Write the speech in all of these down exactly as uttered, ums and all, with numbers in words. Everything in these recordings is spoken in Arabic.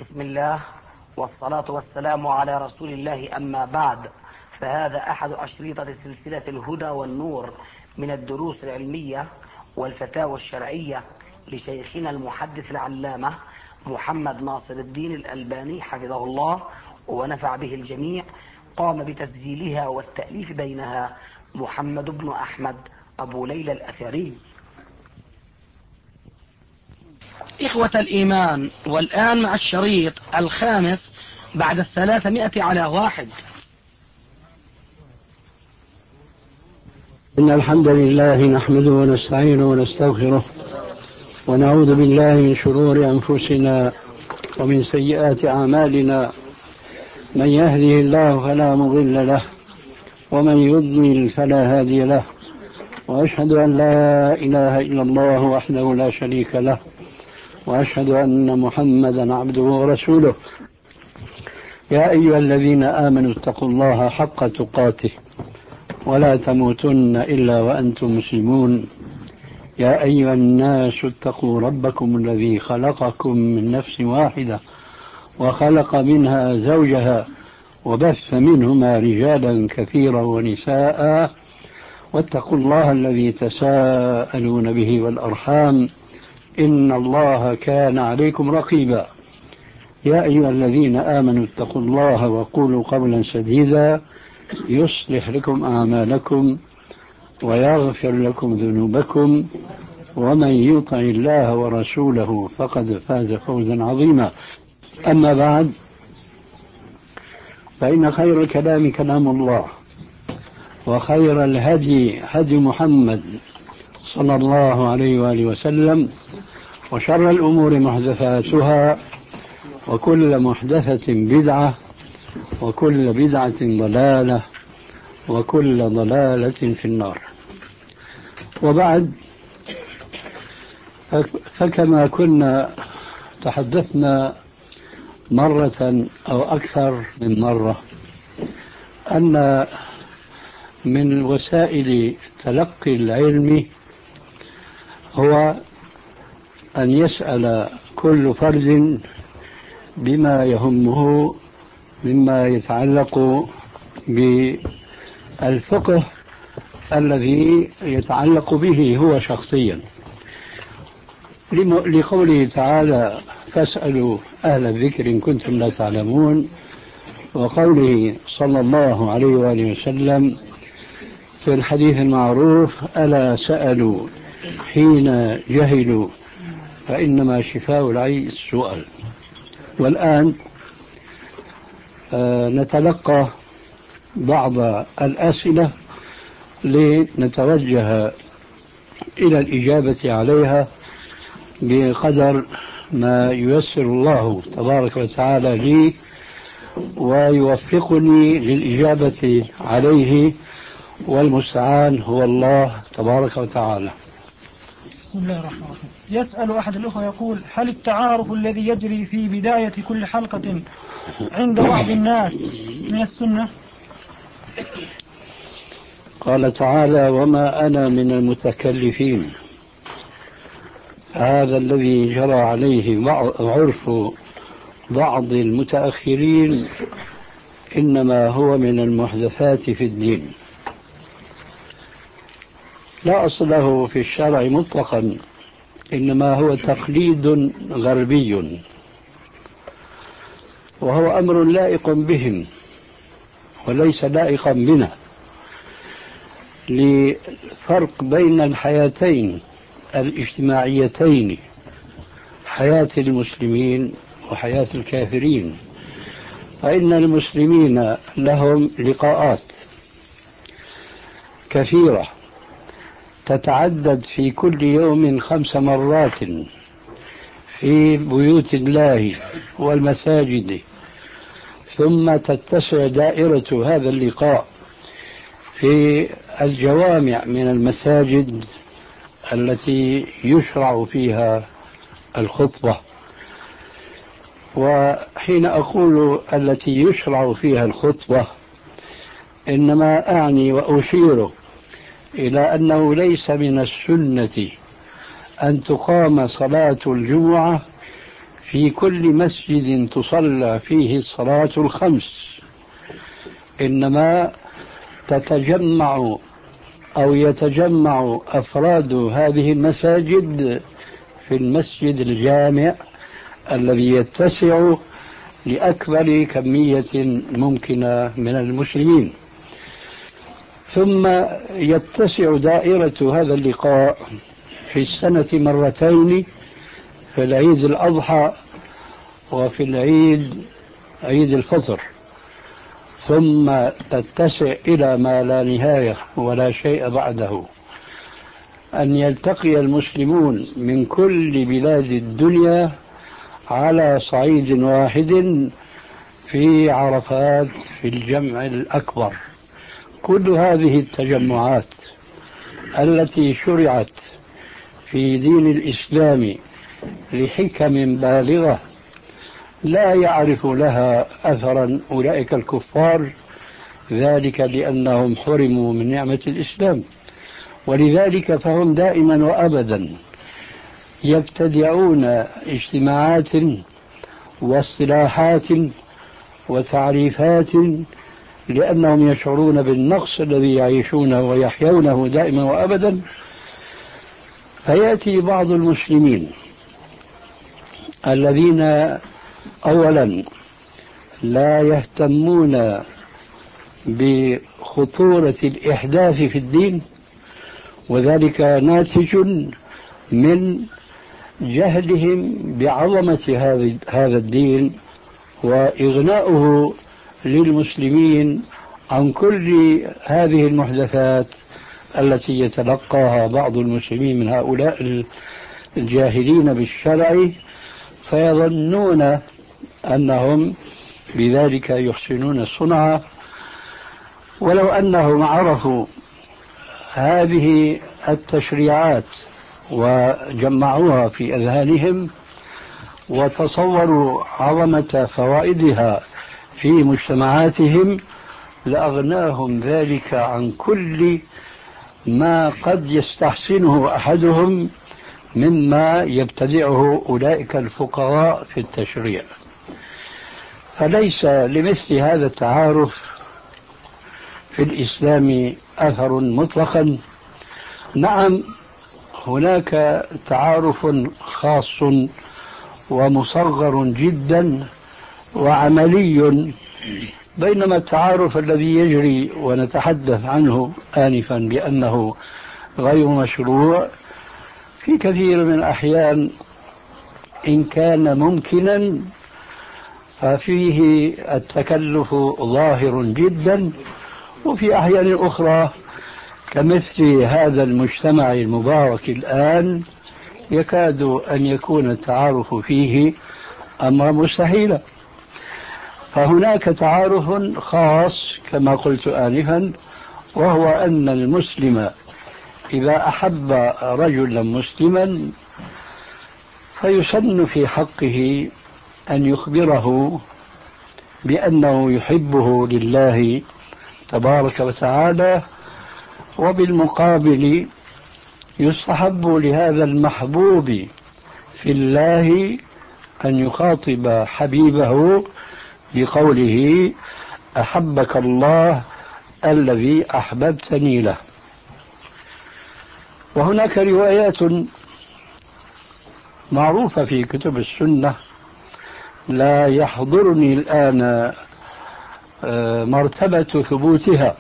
بسم الله والصلاة والسلام على رسول الله، أما بعد، فهذا أحد أشريطة سلسلة الهدى والنور من الدروس العلمية والفتاوى الشرعية لشيخنا المحدث العلامة محمد ناصر الدين الألباني حفظه الله ونفع به الجميع. قام بتسجيلها والتأليف بينها محمد بن أحمد أبو ليلى الأثري. إخوة الإيمان، والآن مع الشريط الخامس بعد الثلاثمائة على واحد. إن الحمد لله نحمده ونستعينه ونستغفره ونعوذ بالله من شرور أنفسنا ومن سيئات أعمالنا. من يهده الله فلا مضل له ومن يضلل فلا هادي له، وأشهد أن لا إله إلا الله وحده لا شريك له، وأشهد أن محمدا عبده ورسوله. يا أيها الذين آمنوا اتقوا الله حق تقاته ولا تموتن إلا وأنتم مسلمون. يا أيها الناس اتقوا ربكم الذي خلقكم من نفس واحدة وخلق منها زوجها وبث منهما رجالا كثيرا ونساء، واتقوا الله الذي تساءلون به والأرحام إن الله كان عليكم رقيبا. يا أيها الذين آمنوا اتقوا الله وقولوا قولا سديدا يصلح لكم أعمالكم ويغفر لكم ذنوبكم، ومن يطع الله ورسوله فقد فاز فوزا عظيما. أما بعد، فإن خير الكلام كلام الله، وخير الهدي هدي محمد صلى الله عليه وآله وسلم، وشر الأمور محدثاتها، وكل محدثة بدعة، وكل بدعة ضلالة، وكل ضلالة في النار. وبعد، فكما كنا تحدثنا مرة أو أكثر من مرة أن من وسائل تلقي العلم هو أن يسأل كل فرد بما يهمه مما يتعلق بالفقه الذي يتعلق به هو شخصيا، لقوله تعالى: فاسألوا أهل الذكر إن كنتم لا تعلمون، وقوله صلى الله عليه وآله وسلم في الحديث المعروف: ألا سألوا حين جهلوا فإنما شفاء العي السؤال. والآن آه نتلقى بعض الأسئلة لنتوجه إلى الإجابة عليها بقدر ما ييسر الله تبارك وتعالى لي ويوفقني للإجابة عليه، والمستعان هو الله تبارك وتعالى. بسم الله الرحمن الرحيم. يسأل أحد الأخوة يقول: هل التعارف الذي يجري في بداية كل حلقة عند بعض الناس من السنة؟ قال تعالى: وما أنا من المتكلفين. هذا الذي جرى عليه عرف بعض المتأخرين إنما هو من المحدثات في الدين، لا أصل له في الشرع مطلقا، إنما هو تقليد غربي، وهو أمر لائق بهم وليس لائقا بنا، لفرق بين الحياتين الاجتماعيتين، حياة المسلمين وحياة الكافرين. فإن المسلمين لهم لقاءات كثيرة تتعدد في كل يوم خمس مرات في بيوت الله والمساجد، ثم تتسع دائرة هذا اللقاء في الجوامع من المساجد التي يشرع فيها الخطبة. وحين أقول التي يشرع فيها الخطبة، إنما أعني وأشير إلى أنه ليس من السنة أن تقام صلاة الجمعة في كل مسجد تصلى فيه الصلاة الخمس، إنما تتجمع أو يتجمع أفراد هذه المساجد في المسجد الجامع الذي يتسع لأكبر كمية ممكنة من المسلمين. ثم يتسع دائرة هذا اللقاء في السنة مرتين، في العيد الأضحى وفي العيد عيد الفطر، ثم تتسع إلى ما لا نهاية ولا شيء بعده، أن يلتقي المسلمون من كل بلاد الدنيا على صعيد واحد في عرفات في الجمع الأكبر. كل هذه التجمعات التي شرعت في دين الإسلام لحكم بالغة لا يعرف لها أثرا أولئك الكفار، ذلك لأنهم حرموا من نعمة الإسلام، ولذلك فهم دائما وأبدا يبتدعون اجتماعات واصطلاحات وتعريفات لأنهم يشعرون بالنقص الذي يعيشونه ويحيونه دائما وأبدا. فيأتي بعض المسلمين الذين أولا لا يهتمون بخطورة الإحداث في الدين، وذلك ناتج من جهلهم بعظمة هذا الدين وإغناؤه للمسلمين عن كل هذه المحدثات التي يتلقاها بعض المسلمين من هؤلاء الجاهلين بالشرع، فيظنون أنهم بذلك يحسنون الصنعة، ولو أنهم عرفوا هذه التشريعات وجمعوها في أذهانهم وتصوروا عظمة فوائدها في مجتمعاتهم لأغناهم ذلك عن كل ما قد يستحسنه أحدهم مما يبتدعه أولئك الفقراء في التشريع. فليس لمثل هذا التعارف في الإسلام أثر مطلقا. نعم هناك تعارف خاص ومصغر جدا وعملي، بينما التعارف الذي يجري ونتحدث عنه آنفا بأنه غير مشروع في كثير من الأحيان إن كان ممكنا ففيه التكلف ظاهر جدا، وفي أحيان أخرى كمثل هذا المجتمع المبارك الآن يكاد أن يكون التعارف فيه أمر مستحيلا. فهناك تعارف خاص كما قلت آنفا، وهو أن المسلم إذا أحب رجلا مسلما فيسن في حقه أن يخبره بأنه يحبه لله تبارك وتعالى، وبالمقابل يستحب لهذا المحبوب في الله أن يخاطب حبيبه بقوله أحبك الله الذي أحببتني له. وهناك روايات معروفة في كتب السنة لا يحضرني الآن مرتبة ثبوتها،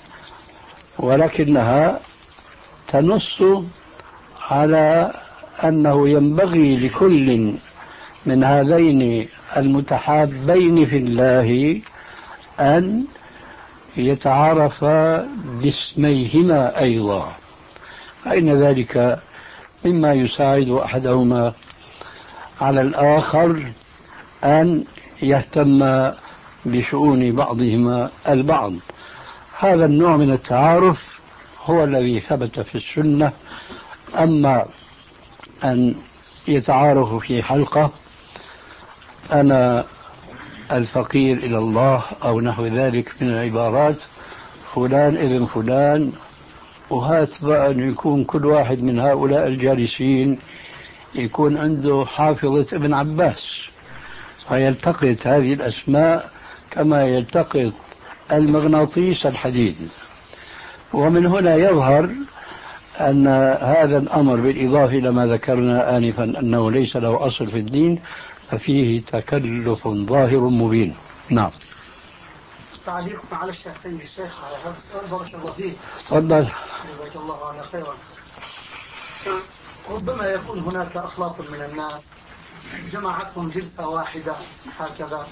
ولكنها تنص على أنه ينبغي لكل من هذين المتحابين في الله أن يتعارف باسميهما أيضا، فإن ذلك مما يساعد أحدهما على الآخر أن يهتم بشؤون بعضهما البعض. هذا النوع من التعارف هو الذي ثبت في السنة. أما أن يتعارفوا في حلقة أنا الفقير إلى الله أو نحو ذلك من العبارات، فلان ابن فلان، وهات بقى أن يكون كل واحد من هؤلاء الجالسين يكون عنده حافظة ابن عباس، فيلتقط هذه الأسماء كما يلتقط المغناطيس الحديد. ومن هنا يظهر أن هذا الأمر بالإضافة إلى ما ذكرنا آنفا أنه ليس له أصل في الدين، ففيه تكلف ظاهر مبين. نعم. تعليق معلش يا سيدي الشيخ على هذا السؤال، بارك الله فيك. تفضل. جزاك الله عنا خيرا. ربما يكون هناك أخلاق من الناس جمعتهم جلسة واحدة هكذا،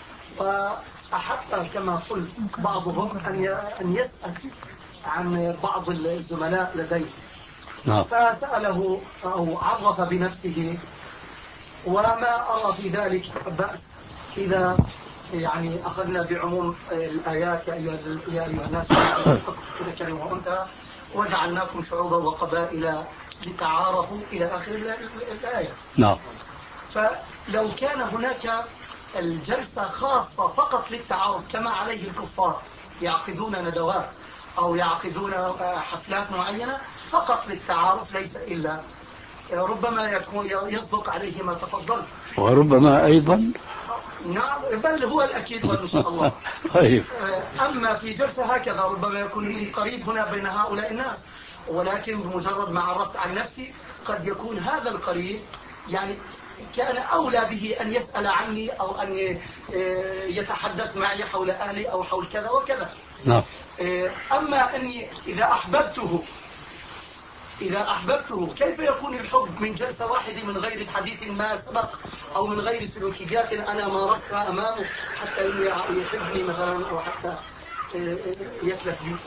وأحب كما قلت بعضهم أن يسأل عن بعض الزملاء لديه، نعم. فسأله أو عرف بنفسه، وما أرى في ذلك بأس إذا يعني أخذنا بعموم الآيات: يا أيها الناس إذا كلمة أنت وجعلناكم شعوبا وقبائل لتعارفوا إلى آخر الآية. نعم. فلو كان هناك الجلسة خاصة فقط للتعارف كما عليه الكفار، يعقدون ندوات أو يعقدون حفلات معينة فقط للتعارف، ليس إلا ربما يكون يصدق عليه ما تفضلت، وربما أيضا نعم، بل هو الأكيد وإن شاء الله. طيب. أما في جلسة هكذا ربما يكون قريب هنا بين هؤلاء الناس، ولكن بمجرد ما عرفت عن نفسي قد يكون هذا القريب يعني كان أولى به أن يسأل عني أو أن يتحدث معي حول أهلي أو حول كذا وكذا. نعم. أما أني إذا أحببته إذا أحببته كيف يكون الحب من جلسة واحدة من غير حديث ما سبق أو من غير سلوكيات أنا مارستها أمامه حتى يحبني مثلا أو حتى يتلف بي؟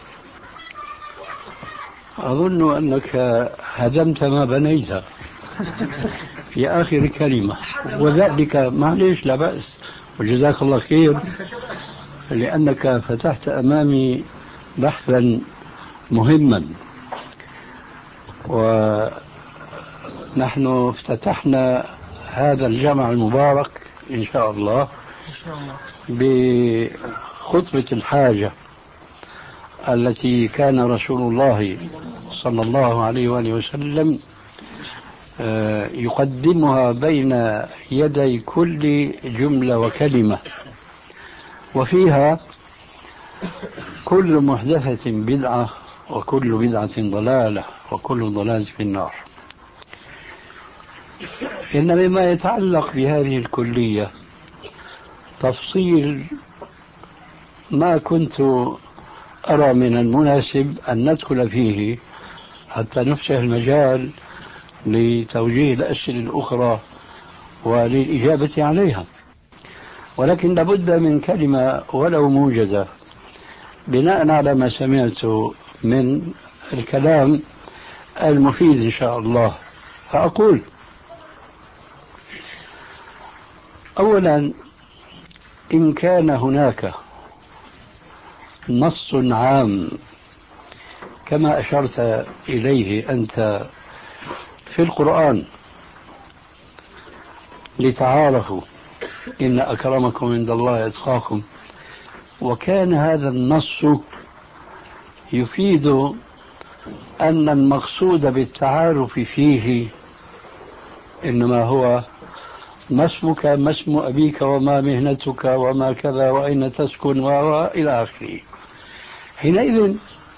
أظن أنك هدمت ما بنيت في آخر كلمة، وذلك معليش لا بأس، وجزاك الله خير، لأنك فتحت أمامي بحثا مهما، ونحن افتتحنا هذا الجمع المبارك إن شاء الله بخطبة الحاجة التي كان رسول الله صلى الله عليه وآله وسلم يقدمها بين يدي كل جملة وكلمة، وفيها كل محدثة بدعة وكل بدعة ضلالة وكل ضلالة في النار. إن مما يتعلق بهذه الكلية تفصيل ما كنت أرى من المناسب أن ندخل فيه حتى نفسح المجال لتوجيه الأسئلة الأخرى وللإجابة عليها، ولكن لابد من كلمة ولو موجزة بناء على ما سمعت من الكلام المفيد إن شاء الله. فأقول أولا، إن كان هناك نص عام كما أشرت إليه أنت في القرآن لتعارفوا إن أكرمكم عند الله أتقاكم، وكان هذا النص يفيد أن المقصود بالتعارف فيه إنما هو ما اسمك ما اسم أبيك وما مهنتك وما كذا وأين تسكن وإلى آخره، حينئذ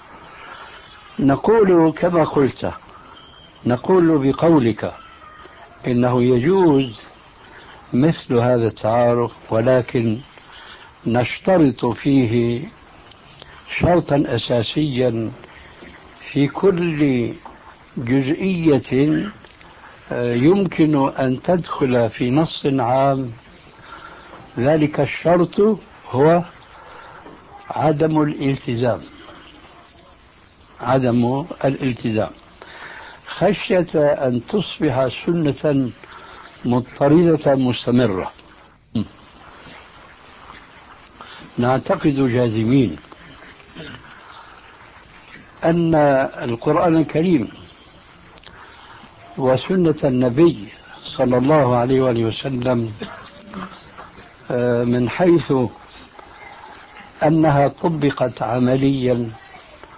نقول كما قلت، نقول بقولك إنه يجوز مثل هذا التعارف، ولكن نشترط فيه شرطا أساسيا في كل جزئية يمكن أن تدخل في نص عام. ذلك الشرط هو عدم الالتزام، عدم الالتزام خشية أن تصبح سنة مضطردة مستمرة. نعتقد جازمين أن القرآن الكريم وسنة النبي صلى الله عليه وآله وسلم من حيث أنها طبقت عمليا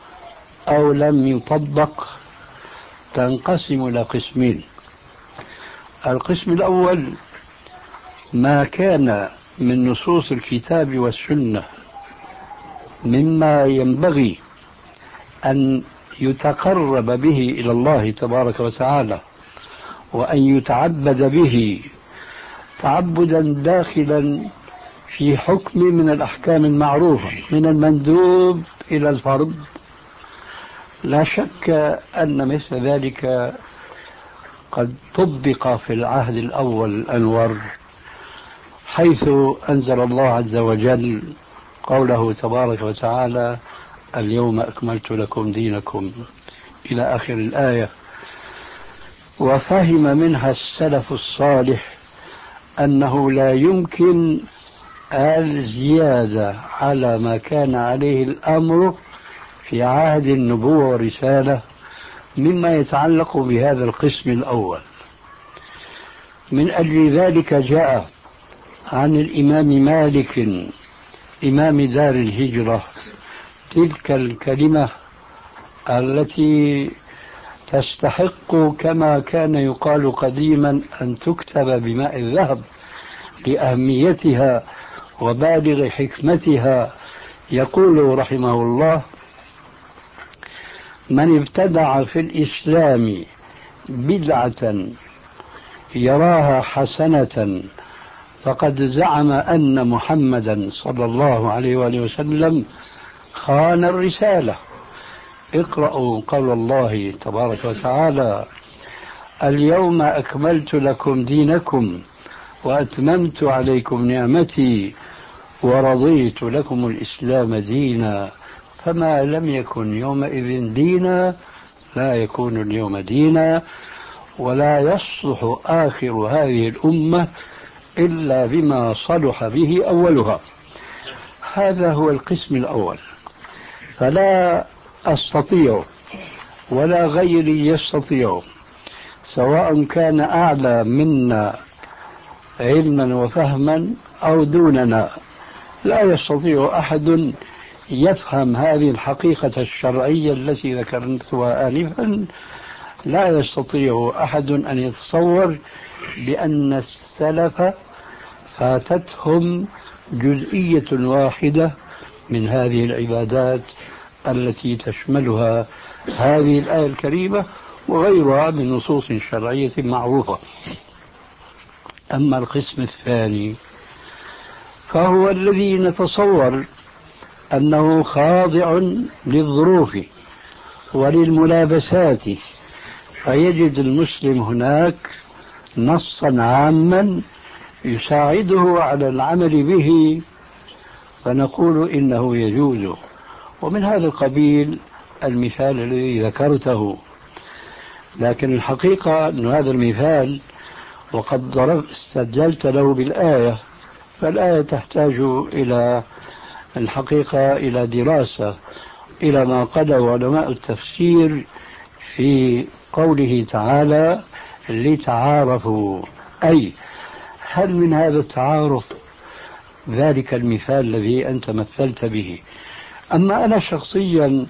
أو لم يطبق تنقسم إلى قسمين. القسم الأول ما كان من نصوص الكتاب والسنة مما ينبغي أن يتقرب به إلى الله تبارك وتعالى وأن يتعبد به تعبدا داخلا في حكم من الأحكام المعروفة من المندوب إلى الفرض. لا شك أن مثل ذلك قد طبق في العهد الأول الأنور، حيث أنزل الله عز وجل قوله تبارك وتعالى: اليوم أكملت لكم دينكم، إلى آخر الآية. وفهم منها السلف الصالح أنه لا يمكن الزيادة على ما كان عليه الأمر في عهد النبوة والرسالة مما يتعلق بهذا القسم الأول. من أجل ذلك جاء عن الإمام مالك إمام دار الهجرة تلك الكلمة التي تستحق كما كان يقال قديما أن تكتب بماء الذهب لأهميتها وبالغ حكمتها. يقول رحمه الله: من ابتدع في الإسلام بدعة يراها حسنة فقد زعم أن محمدا صلى الله عليه وآله وسلم خان الرسالة. اقرأوا قول الله تبارك وتعالى: اليوم أكملت لكم دينكم وأتممت عليكم نعمتي ورضيت لكم الإسلام دينا فما لم يكن يومئذ دينا لا يكون اليوم دينا ولا يصلح آخر هذه الأمة إلا بما صلح به أولها. هذا هو القسم الأول. فلا أستطيع ولا غيري يستطيع، سواء كان أعلى منا علما وفهما أو دوننا، لا يستطيع أحد يفهم هذه الحقيقة الشرعية التي ذكرتها آنفا. لا يستطيع أحد أن يتصور بأن السلف فاتتهم جزئية واحدة من هذه العبادات التي تشملها هذه الآية الكريمة وغيرها من نصوص شرعية معروفة. أما القسم الثاني فهو الذي نتصور أنه خاضع للظروف وللملابسات، فيجد المسلم هناك نصا عاما يساعده على العمل به فنقول إنه يجوز. ومن هذا القبيل المثال الذي ذكرته. لكن الحقيقة أن هذا المثال وقد ضرب استدلت له بالآية، فالآية تحتاج إلى الحقيقة إلى دراسة، إلى ما قاله علماء التفسير في قوله تعالى: لتعارفوا. أي هل من هذا التعارف ذلك المثال الذي أنت مثلت به؟ أما أنا شخصيا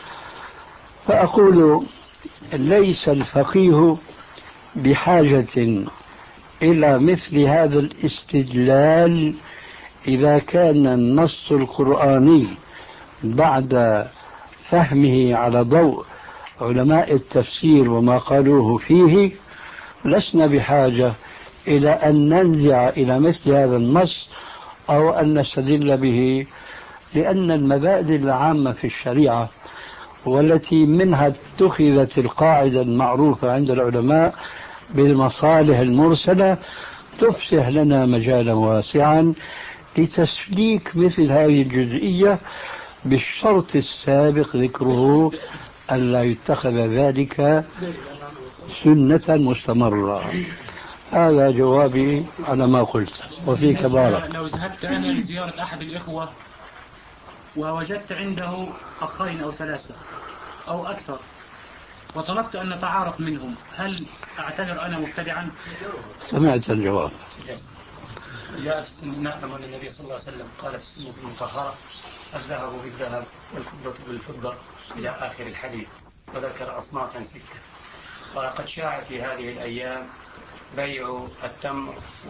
فأقول ليس الفقيه بحاجة إلى مثل هذا الاستدلال إذا كان النص القرآني بعد فهمه على ضوء علماء التفسير وما قالوه فيه لسنا بحاجة إلى أن ننزع إلى مثل هذا النص أو أن نستدل به، لأن المبادئ العامة في الشريعة والتي منها اتخذت القاعدة المعروفة عند العلماء بالمصالح المرسلة تفسح لنا مجالا واسعا لتسليك مثل هذه الجزئية، بالشرط السابق ذكره ألا يتخذ ذلك سنة مستمرة. هذا جوابي على ما قلت. وفيك بارك. لو ذهبت أنا لزيارة أحد الإخوة ووجدت عنده أخين أو ثلاثة أو أكثر وطلبت أن نتعارف منهم، هل أعتبر أنا مبتدعا؟ سمعت الجواب. جاء في السنة نعلم أن النبي صلى الله عليه وسلم قال في السنة المطهرة: الذهب بالذهب والفضة بالفضة إلى آخر الحديث، وذكر أصنافا ستة. وقد شاع في هذه الأيام بيع التمر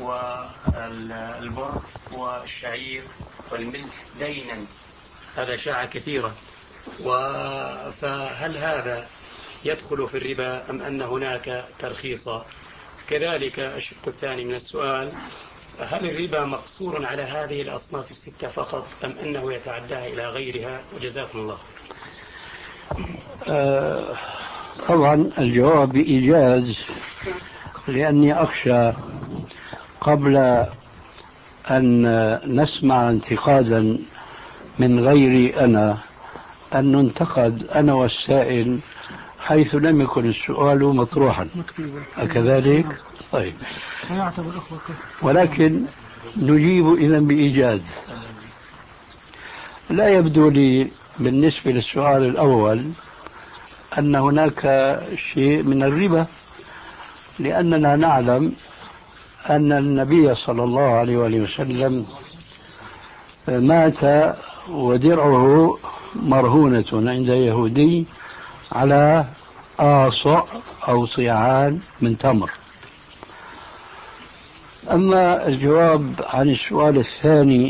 والبر والشعير والملح دينا، هذا شاع كثيرا. فهل هذا يدخل في الربا أم أن هناك ترخيصا؟ كذلك الشق الثاني من السؤال: هل الربا مقصور على هذه الأصناف الستة فقط أم أنه يتعداها إلى غيرها؟ وجزاكم الله. آه طبعا الجواب بإيجاز، لأني أخشى قبل أن نسمع انتقادا من غيري أنا أن ننتقد أنا والسائل حيث لم يكن السؤال مطروحا، أكذلك؟ طيب، ولكن نجيب إذن بإيجاز. لا يبدو لي بالنسبة للسؤال الأول أن هناك شيء من الربا، لأننا نعلم أن النبي صلى الله عليه وسلم مات ودرعه مرهونة عند يهودي على آصع أو صيعان من تمر. أما الجواب عن السؤال الثاني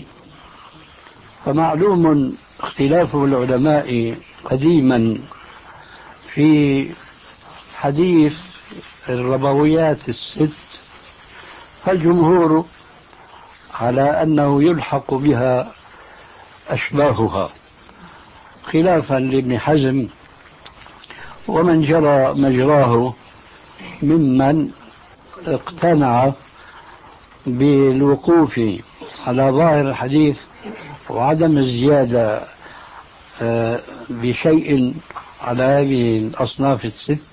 فمعلوم اختلاف العلماء قديما في حديث الربويات الست، فالجمهور على أنه يلحق بها أشباهها، خلافا لابن حزم ومن جرى مجراه ممن اقتنع بالوقوف على ظاهر الحديث وعدم الزيادة بشيء على هذه الأصناف الست.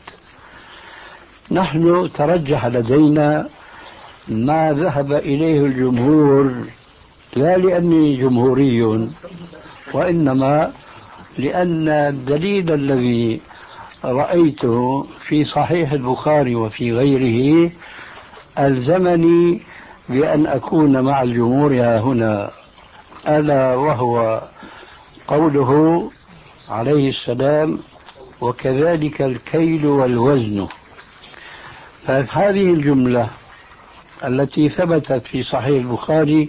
نحن ترجح لدينا ما ذهب إليه الجمهور، لا لأني جمهوري وإنما لأن الدليل الذي رأيته في صحيح البخاري وفي غيره ألزمني بأن أكون مع الجمهور هنا، ألا وهو قوله عليه السلام: وكذلك الكيل والوزن. فهذه الجملة التي ثبتت في صحيح البخاري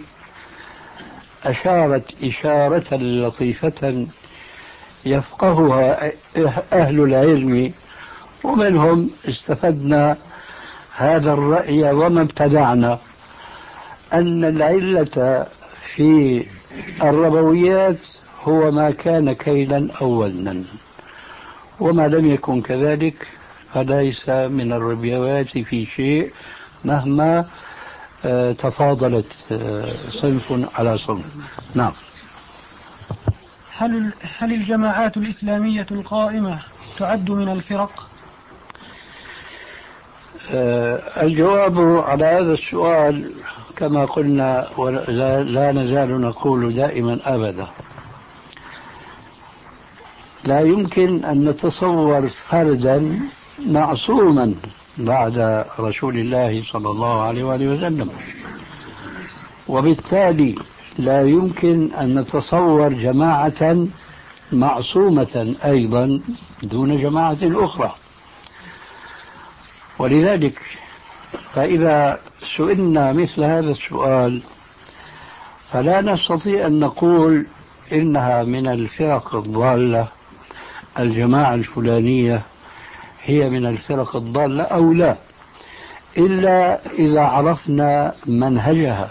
أشارت إشارة لطيفة يفقهها أهل العلم، ومنهم استفدنا هذا الرأي وما ابتدعنا، أن العلة في الربويات هو ما كان كيلا أو وزنا، وما لم يكن كذلك فليس من الربويات في شيء مهما تفاضلت صنف على صنف. نعم. هل هل الجماعات الإسلامية القائمة تعد من الفرق؟ الجواب على هذا السؤال كما قلنا ولا نزال نقول دائما أبدا: لا يمكن أن نتصور فردا معصوما بعد رسول الله صلى الله عليه وآله وسلم، وبالتالي لا يمكن أن نتصور جماعة معصومة أيضا دون جماعة أخرى. ولذلك فإذا سئلنا مثل هذا السؤال فلا نستطيع أن نقول إنها من الفرق الضالة، الجماعة الفلانية هي من الفرق الضالة أو لا، إلا إذا عرفنا منهجها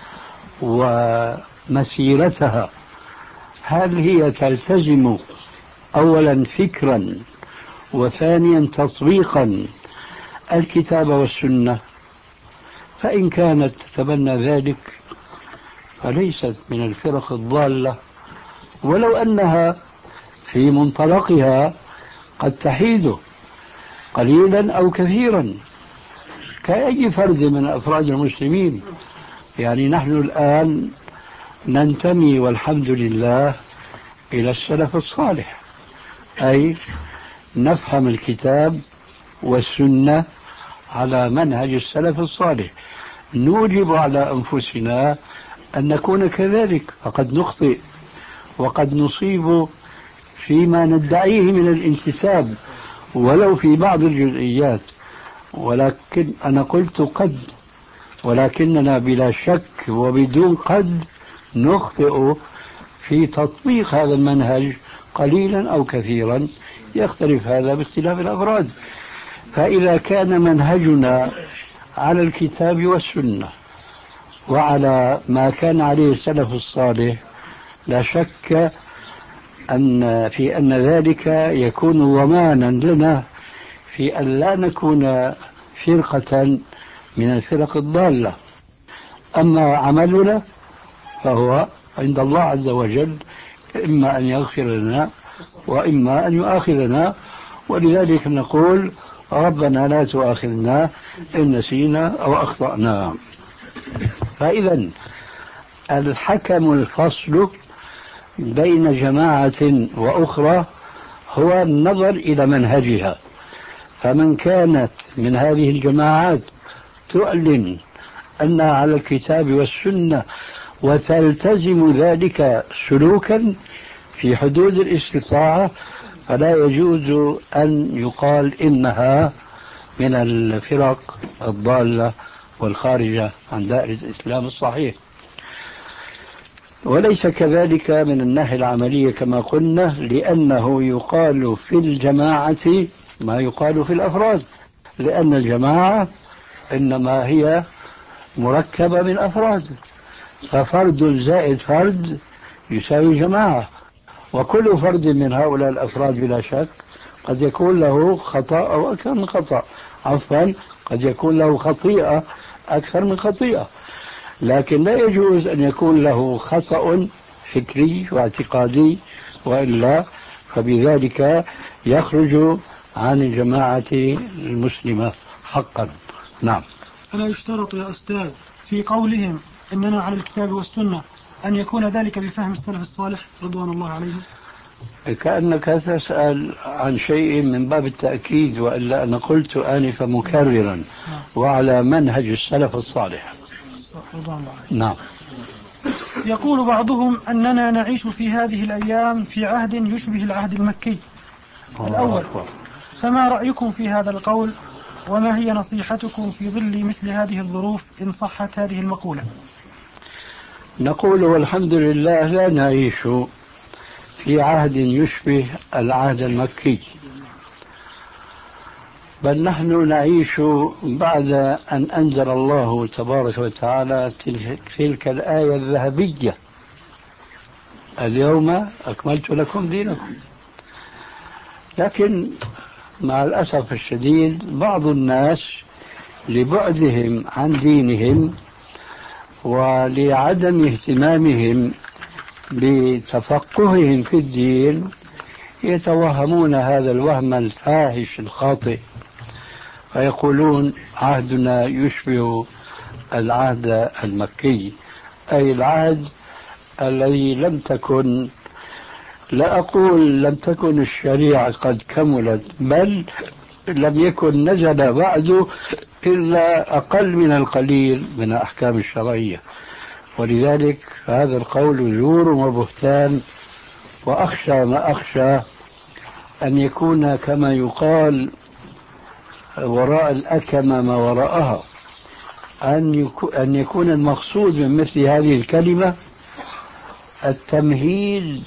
ومسيرتها، هل هي تلتزم أولا فكرا وثانيا تطبيقا الكتاب والسنة؟ فإن كانت تتبنى ذلك فليست من الفرق الضالة، ولو أنها في منطلقها قد تحيد قليلا أو كثيرا كأي فرد من أفراد المسلمين. يعني نحن الآن ننتمي والحمد لله إلى السلف الصالح، أي نفهم الكتاب والسنة على منهج السلف الصالح. نوجب على أنفسنا أن نكون كذلك، فقد نخطئ وقد نصيب فيما ندعيه من الانتساب ولو في بعض الجزئيات، ولكن أنا قلت قد، ولكننا بلا شك وبدون قد نخطئ في تطبيق هذا المنهج قليلا أو كثيرا، يختلف هذا باختلاف الأفراد. فإذا كان منهجنا على الكتاب والسنة وعلى ما كان عليه السلف الصالح، لا شك أن في أن ذلك يكون ضمانا لنا في أن لا نكون فرقة من الفرق الضالة. أما عملنا فهو عند الله عز وجل، إما أن يغفر لنا وإما أن يؤاخذنا، ولذلك نقول ربنا لا تؤاخذنا إن نسينا أو أخطأنا. فإذا الحكم الفصل بين جماعة وأخرى هو النظر إلى منهجها. فمن كانت من هذه الجماعات تعلن أنها على الكتاب والسنة وتلتزم ذلك سلوكا في حدود الاستطاعة، فلا يجوز أن يقال إنها من الفرق الضالة والخارجة عن دائرة الإسلام الصحيح. وليس كذلك من الناحية العملية كما قلنا، لأنه يقال في الجماعة ما يقال في الأفراد، لأن الجماعة إنما هي مركبة من أفراد، ففرد زائد فرد يساوي جماعة، وكل فرد من هؤلاء الأفراد بلا شك قد يكون له خطأ أو أكثر من خطأ، عفوا قد يكون له خطيئة أكثر من خطيئة، لكن لا يجوز أن يكون له خطأ فكري واعتقادي، وإلا فبذلك يخرج عن الجماعة المسلمة حقا. نعم. ألا يشترط يا أستاذ في قولهم إننا على الكتاب والسنة أن يكون ذلك بفهم السلف الصالح رضوان الله عليهم؟ كأنك تسأل عن شيء من باب التأكيد، وإلا أنا قلت آنفا مكررا وعلى منهج السلف الصالح رضوان الله عليهم. نعم. يقول بعضهم أننا نعيش في هذه الأيام في عهد يشبه العهد المكي الأول، فما رأيكم في هذا القول، وما هي نصيحتكم في ظل مثل هذه الظروف إن صحت هذه المقولة؟ نقول والحمد لله لا نعيش في عهد يشبه العهد المكي، بل نحن نعيش بعد أن أنزل الله تبارك وتعالى تلك الآية الذهبية: اليوم أكملت لكم دينكم. لكن مع الأسف الشديد بعض الناس لبعدهم عن دينهم ولعدم اهتمامهم بتفقههم في الدين يتوهمون هذا الوهم الفاحش الخاطئ، فيقولون عهدنا يشبه العهد المكي، أي العهد الذي لم تكن، لا أقول لم تكن الشريعة قد كملت، بل لم يكن نزل بعد إلا أقل من القليل من الأحكام الشرعية. ولذلك هذا القول زور وبهتان، وأخشى ما أخشى أن يكون كما يقال وراء الأكمة ما وراءها، أن يكون المقصود من مثل هذه الكلمة التمهيد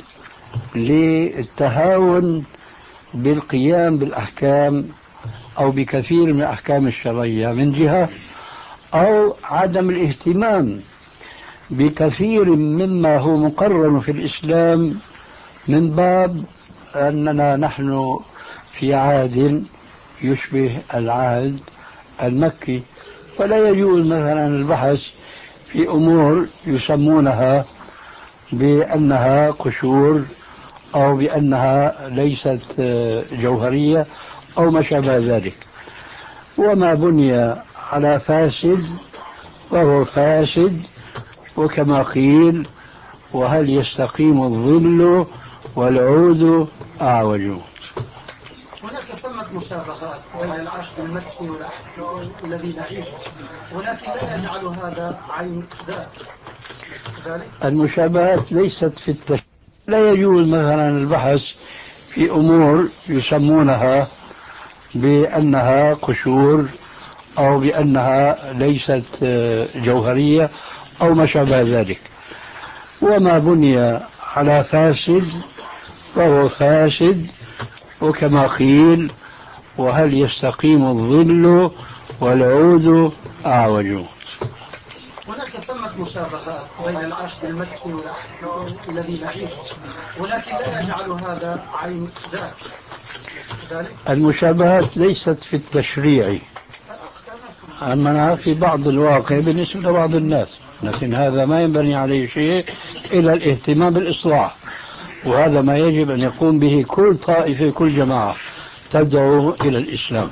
للتهاون بالقيام بالأحكام أو بكثير من الأحكام الشرعية من جهة، أو عدم الاهتمام بكثير مما هو مقرر في الإسلام من باب أننا نحن في عهد يشبه العهد المكي. فلا يجوز مثلا البحث في أمور يسمونها بأنها قشور أو بأنها ليست جوهرية أو ما شابه ذلك. وما بني على فاسد وهو فاسد، وكما قيل: وهل يستقيم الظل والعود أعوج. هناك ثمة مشابهات بين العهد المكي والعهد الذي نعيشه، ولكن لا يجعل هذا عين ذاك. المشابهات ليست في التشبيه. لا يجوز مثلا البحث في أمور يسمونها بأنها قشور أو بأنها ليست جوهرية أو ما شابه ذلك. وما بني على فاسد فهو فاسد، وكما قيل: وهل يستقيم الظل والعود أعوج. هناك ثمة مشابهات بين العهد المكي والعهد الذي نعيشه، ولكن لا يجعل هذا عين ذاك. المشابهات ليست في التشريع، أما في بعض الواقع بالنسبة لبعض الناس، لكن هذا ما ينبني عليه شيء إلا الاهتمام بالإصلاح، وهذا ما يجب أن يقوم به كل طائفة كل جماعة تدعو إلى الإسلام.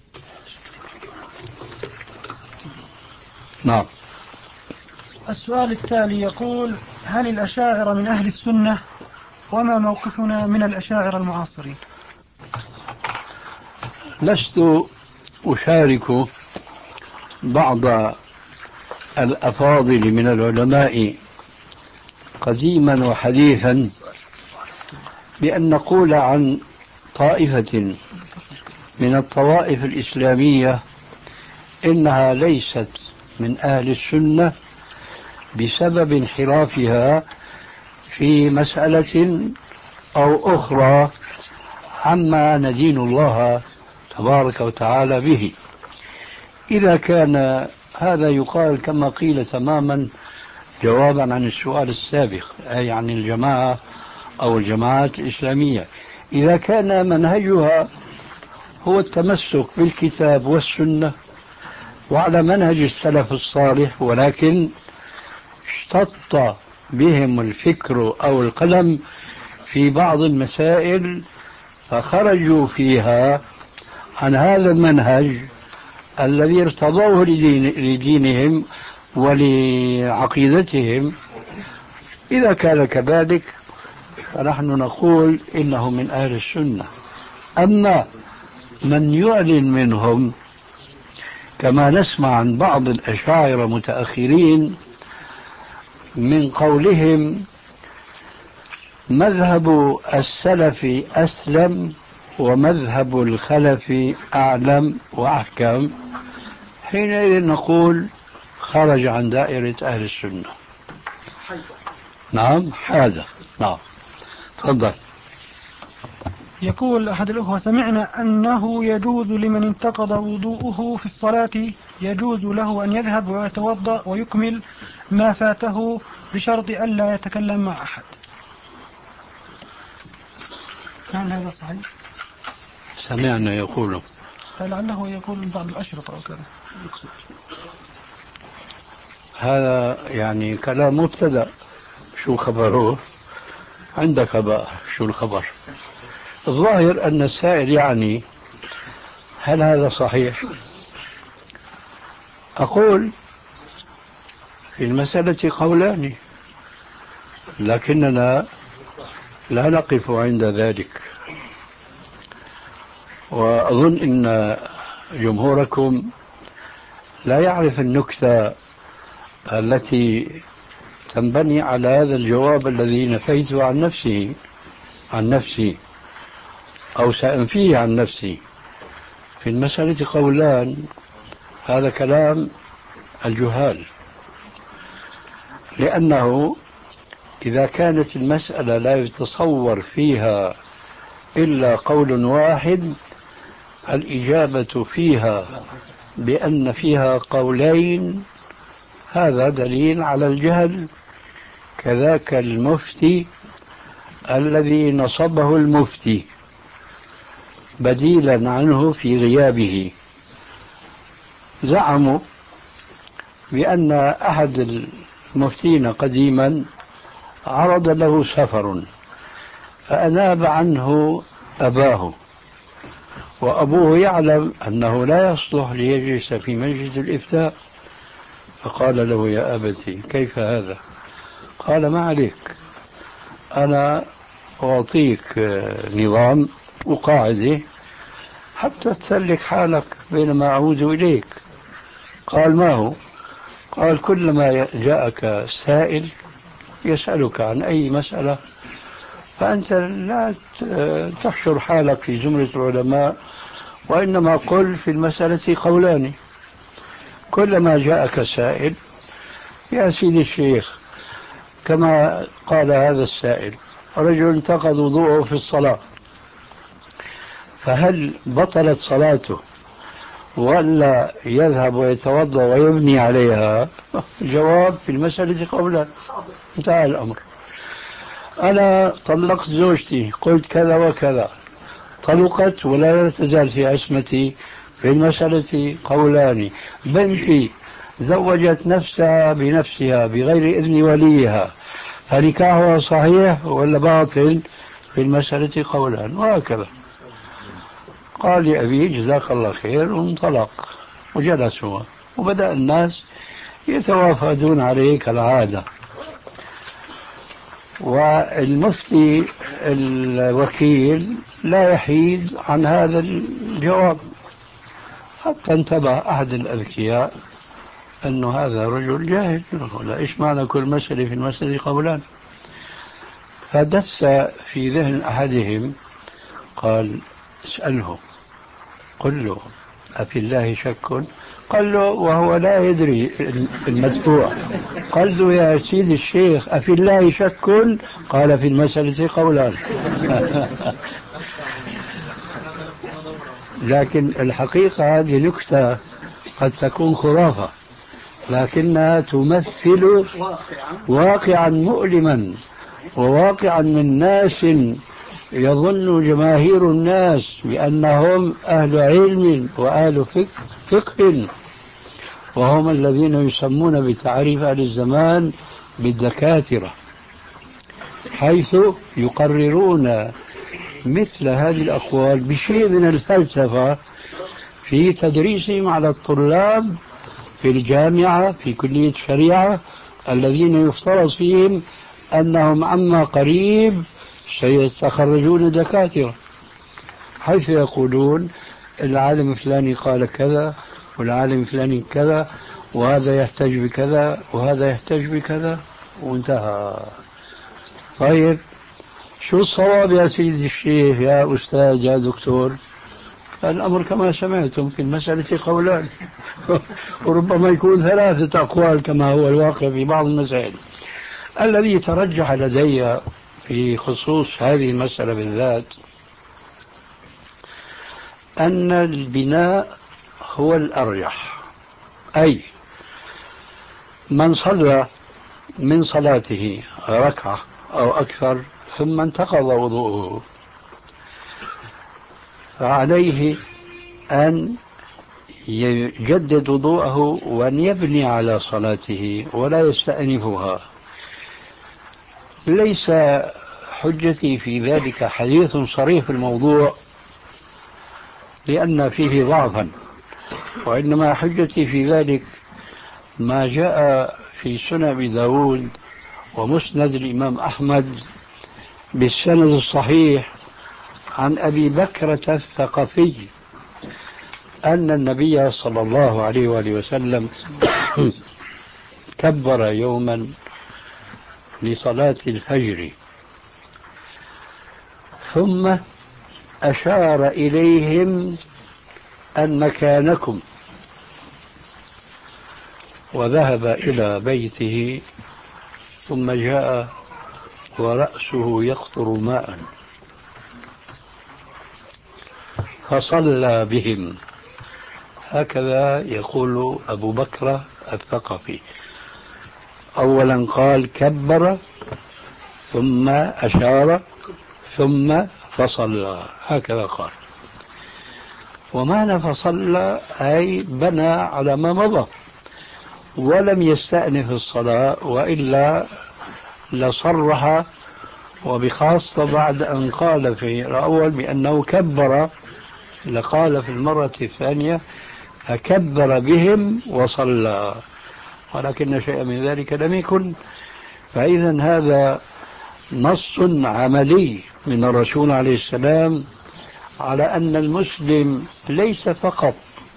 نعم. السؤال التالي يقول: هل الأشاعرة من أهل السنة؟ وما موقفنا من الأشاعرة المعاصرين؟ لست أشارك بعض الأفاضل من العلماء قديما وحديثا بأن نقول عن طائفة من الطوائف الإسلامية إنها ليست من أهل السنة بسبب انحرافها في مسألة أو أخرى عما ندين الله تبارك وتعالى به. إذا كان هذا يقال كما قيل تماما جوابا عن السؤال السابق، أي عن الجماعة أو الجماعات الإسلامية، إذا كان منهجها هو التمسك بالكتاب والسنة وعلى منهج السلف الصالح، ولكن اشتط بهم الفكر أو القلم في بعض المسائل فخرجوا فيها عن هذا المنهج الذي ارتضوه لدين لدينهم ولعقيدتهم، إذا كان كذلك فنحن نقول إنه من أهل السنة. أما من يعلن منهم كما نسمع عن بعض الأشاعرة متأخرين من قولهم مذهب السلف أسلم ومذهب الخلف أعلم وأحكم، حينئذ نقول خرج عن دائرة أهل السنة. نعم هذا. نعم تفضل. يقول أحد الأخوة: سمعنا أنه يجوز لمن انتقض وضوءه في الصلاة يجوز له أن يذهب ويتوضأ ويكمل ما فاته بشرط ألا يتكلم مع أحد. هل هذا صحيح؟ سمعنا يقول، لعله يقول بعض الأشرطة أو كذا. هذا يعني كلام مبتدأ، شو خبره؟ عندك بقى شو الخبر؟ الظاهر أن السائل يعني هل هذا صحيح؟ أقول في المسألة قولان، لكننا لا نقف عند ذلك، وأظن أن جمهوركم لا يعرف النكتة التي تنبني على هذا الجواب الذي نفيته عن نفسي عن نفسي أو سأنفيه عن نفسي. في المسألة قولان، هذا كلام الجهال، لأنه إذا كانت المسألة لا يتصور فيها إلا قول واحد، الإجابة فيها بأن فيها قولين هذا دليل على الجهل. كذاك المفتي الذي نصبه المفتي بديلا عنه في غيابه، زعموا بأن أحد المفتين قديما عرض له سفر فأناب عنه أباه، وأبوه يعلم أنه لا يصلح ليجلس في مجلس الإفتاء، فقال له: يا أبتي كيف هذا؟ قال: ما عليك، أنا أعطيك نظام وقاعدة حتى تسلك حالك بينما أعود إليك. قال: ما هو؟ قال: كلما جاءك سائل يسألك عن أي مسألة فأنت لا تحشر حالك في زمرة العلماء، وإنما قل في المسألة قولان، كلما جاءك سائل يا سيدي الشيخ، كما قال هذا السائل، رجل انتقض وضوءه في الصلاة، فهل بطلت صلاته ولا يذهب ويتوضأ ويبني عليها؟ جواب: في المسألة قولان. انتهى الأمر. أنا طلقت زوجتي، قلت كذا وكذا، طلقت ولا تزال في عصمتي؟ في المسألة قولان. بنتي زوجت نفسها بنفسها بغير إذن وليها، فنكاحها صحيح ولا باطل؟ في المسألة قولان. وهكذا. قال لي أبي جزاك الله خير، وانطلق وجلس هو، وبدأ الناس يتوافدون عليه كالعادة. والمفتي الوكيل لا يحيد عن هذا الجواب، حتى انتبه أحد الأذكياء أنه هذا رجل جاهل، ولا إيش معنى كل مسألة في المسألة قولان. فدس في ذهن أحدهم قال: اسأله، قل له أفي الله شك؟ قال له وهو لا يدري المدفوع. قال له يا سيدي الشيخ أفي الله شك؟ قال: في المسألة قولان. لكن الحقيقة هذه نكتة قد تكون خرافة، لكنها تمثل واقعا مؤلما، وواقعا من ناس يظن جماهير الناس بأنهم أهل علم وأهل فقه، وهم الذين يسمون بتعريف أهل الزمان بالدكاترة، حيث يقررون مثل هذه الأقوال بشيء من الفلسفة في تدريسهم على الطلاب في الجامعة في كلية الشريعة، الذين يفترض فيهم أنهم عما قريب سيتخرجون دكاترة، حيث يقولون العالم الفلاني قال كذا والعالم الفلاني كذا، وهذا يحتج بكذا وهذا يحتج بكذا، وانتهى. طيب شو الصواب يا سيدي الشيخ يا أستاذ يا دكتور؟ الأمر كما سمعتم، في المسألة قولان، وربما يكون ثلاثة أقوال كما هو الواقع في بعض المسائل. الذي ترجح لدي في خصوص هذه المسألة بالذات أن البناء هو الأرجح، أي من صلى من صلاته ركعة أو أكثر ثم انتقض وضوءه، فعليه أن يجدد وضوءه وأن يبني على صلاته ولا يستأنفها. ليس حجتي في ذلك حديث صريح في الموضوع لأن فيه ضعفا، وإنما حجتي في ذلك ما جاء في سنن أبي داود ومسند الإمام أحمد بالسند الصحيح عن أبي بكرة الثقفي أن النبي صلى الله عليه وآله وسلم كبر يوما لصلاة الفجر ثم أشار إليهم أن مكانكم، وذهب إلى بيته ثم جاء ورأسه يقطر ماء فصلى بهم. هكذا يقول أبو بكر الثقفي. أولا قال كبر ثم أشار ثم فصلى، هكذا قال. ومعنى فصلى أي بنى على ما مضى ولم يستأنف الصلاة، وإلا لصرح، وبخاصة بعد أن قال في الأول بأنه كبر، لقال في المرة الثانية فكبر بهم وصلى، ولكن شيء من ذلك لم يكن. فإذا هذا نص عملي من الرسول عليه السلام على أن المسلم ليس فقط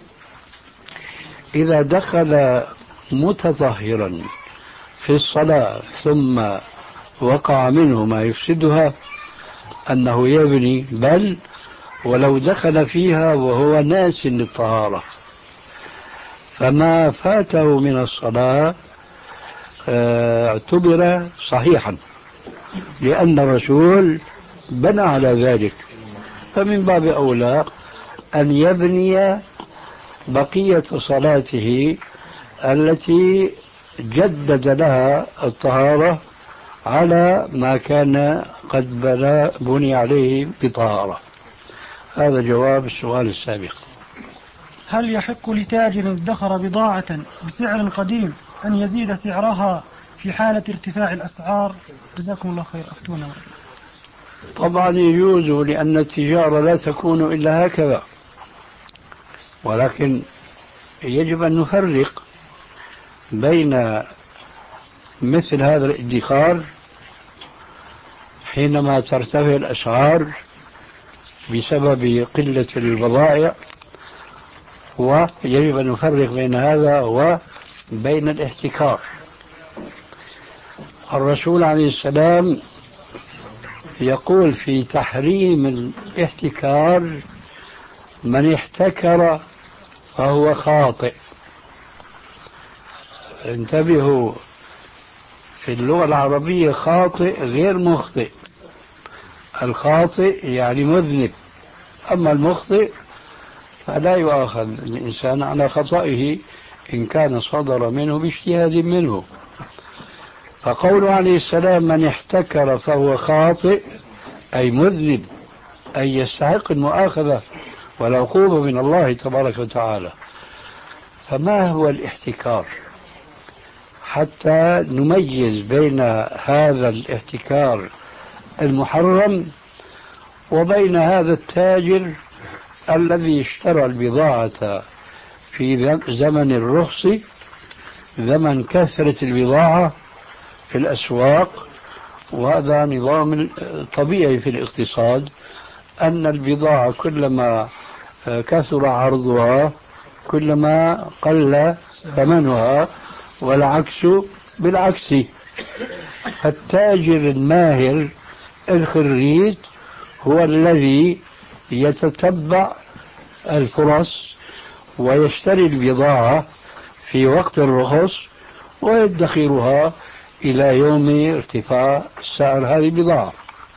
إذا دخل متطهرا في الصلاة ثم وقع منه ما يفسدها أنه يبني، بل ولو دخل فيها وهو ناس للطهارة فما فاته من الصلاة اعتبر صحيحا، لأن الرسول بنى على ذلك، فمن باب أولى أن يبني بقية صلاته التي جدد لها الطهارة على ما كان قد بني عليه بطهارة. هذا جواب السؤال السابق. هل يحق لتاجر ادخر بضاعة بسعر قديم أن يزيد سعرها في حالة ارتفاع الأسعار؟ جزاكم الله خير، أفتونا. طبعا يجوز، لأن التجارة لا تكون إلا هكذا، ولكن يجب أن نفرق بين مثل هذا الادخار حينما ترتفع الأسعار بسبب قلة البضائع، ويجب أن نفرق بين هذا وبين الاحتكار. الرسول عليه السلام يقول في تحريم الاحتكار: من احتكر فهو خاطئ. انتبهوا، في اللغة العربية خاطئ غير مخطئ. الخاطئ يعني مذنب، أما المخطئ فلا يؤاخذ الإنسان على خطئه إن كان صدر منه باجتهاد منه. فقوله عليه السلام: من احتكر فهو خاطئ، أي مذنب، أي يستحق المؤاخذة والعقوبة من الله تبارك وتعالى. فما هو الاحتكار؟ حتى نميز بين هذا الاحتكار المحرم وبين هذا التاجر الذي اشترى البضاعة في زمن الرخص، زمن كثرة البضاعة في الأسواق. وهذا نظام طبيعي في الاقتصاد، أن البضاعة كلما كثر عرضها كلما قل ثمنها، والعكس بالعكس. التاجر الماهر الخريج هو الذي يتتبع الفرص ويشتري البضاعة في وقت الرخص ويدخرها إلى يوم ارتفاع سعر هذه البضاعة.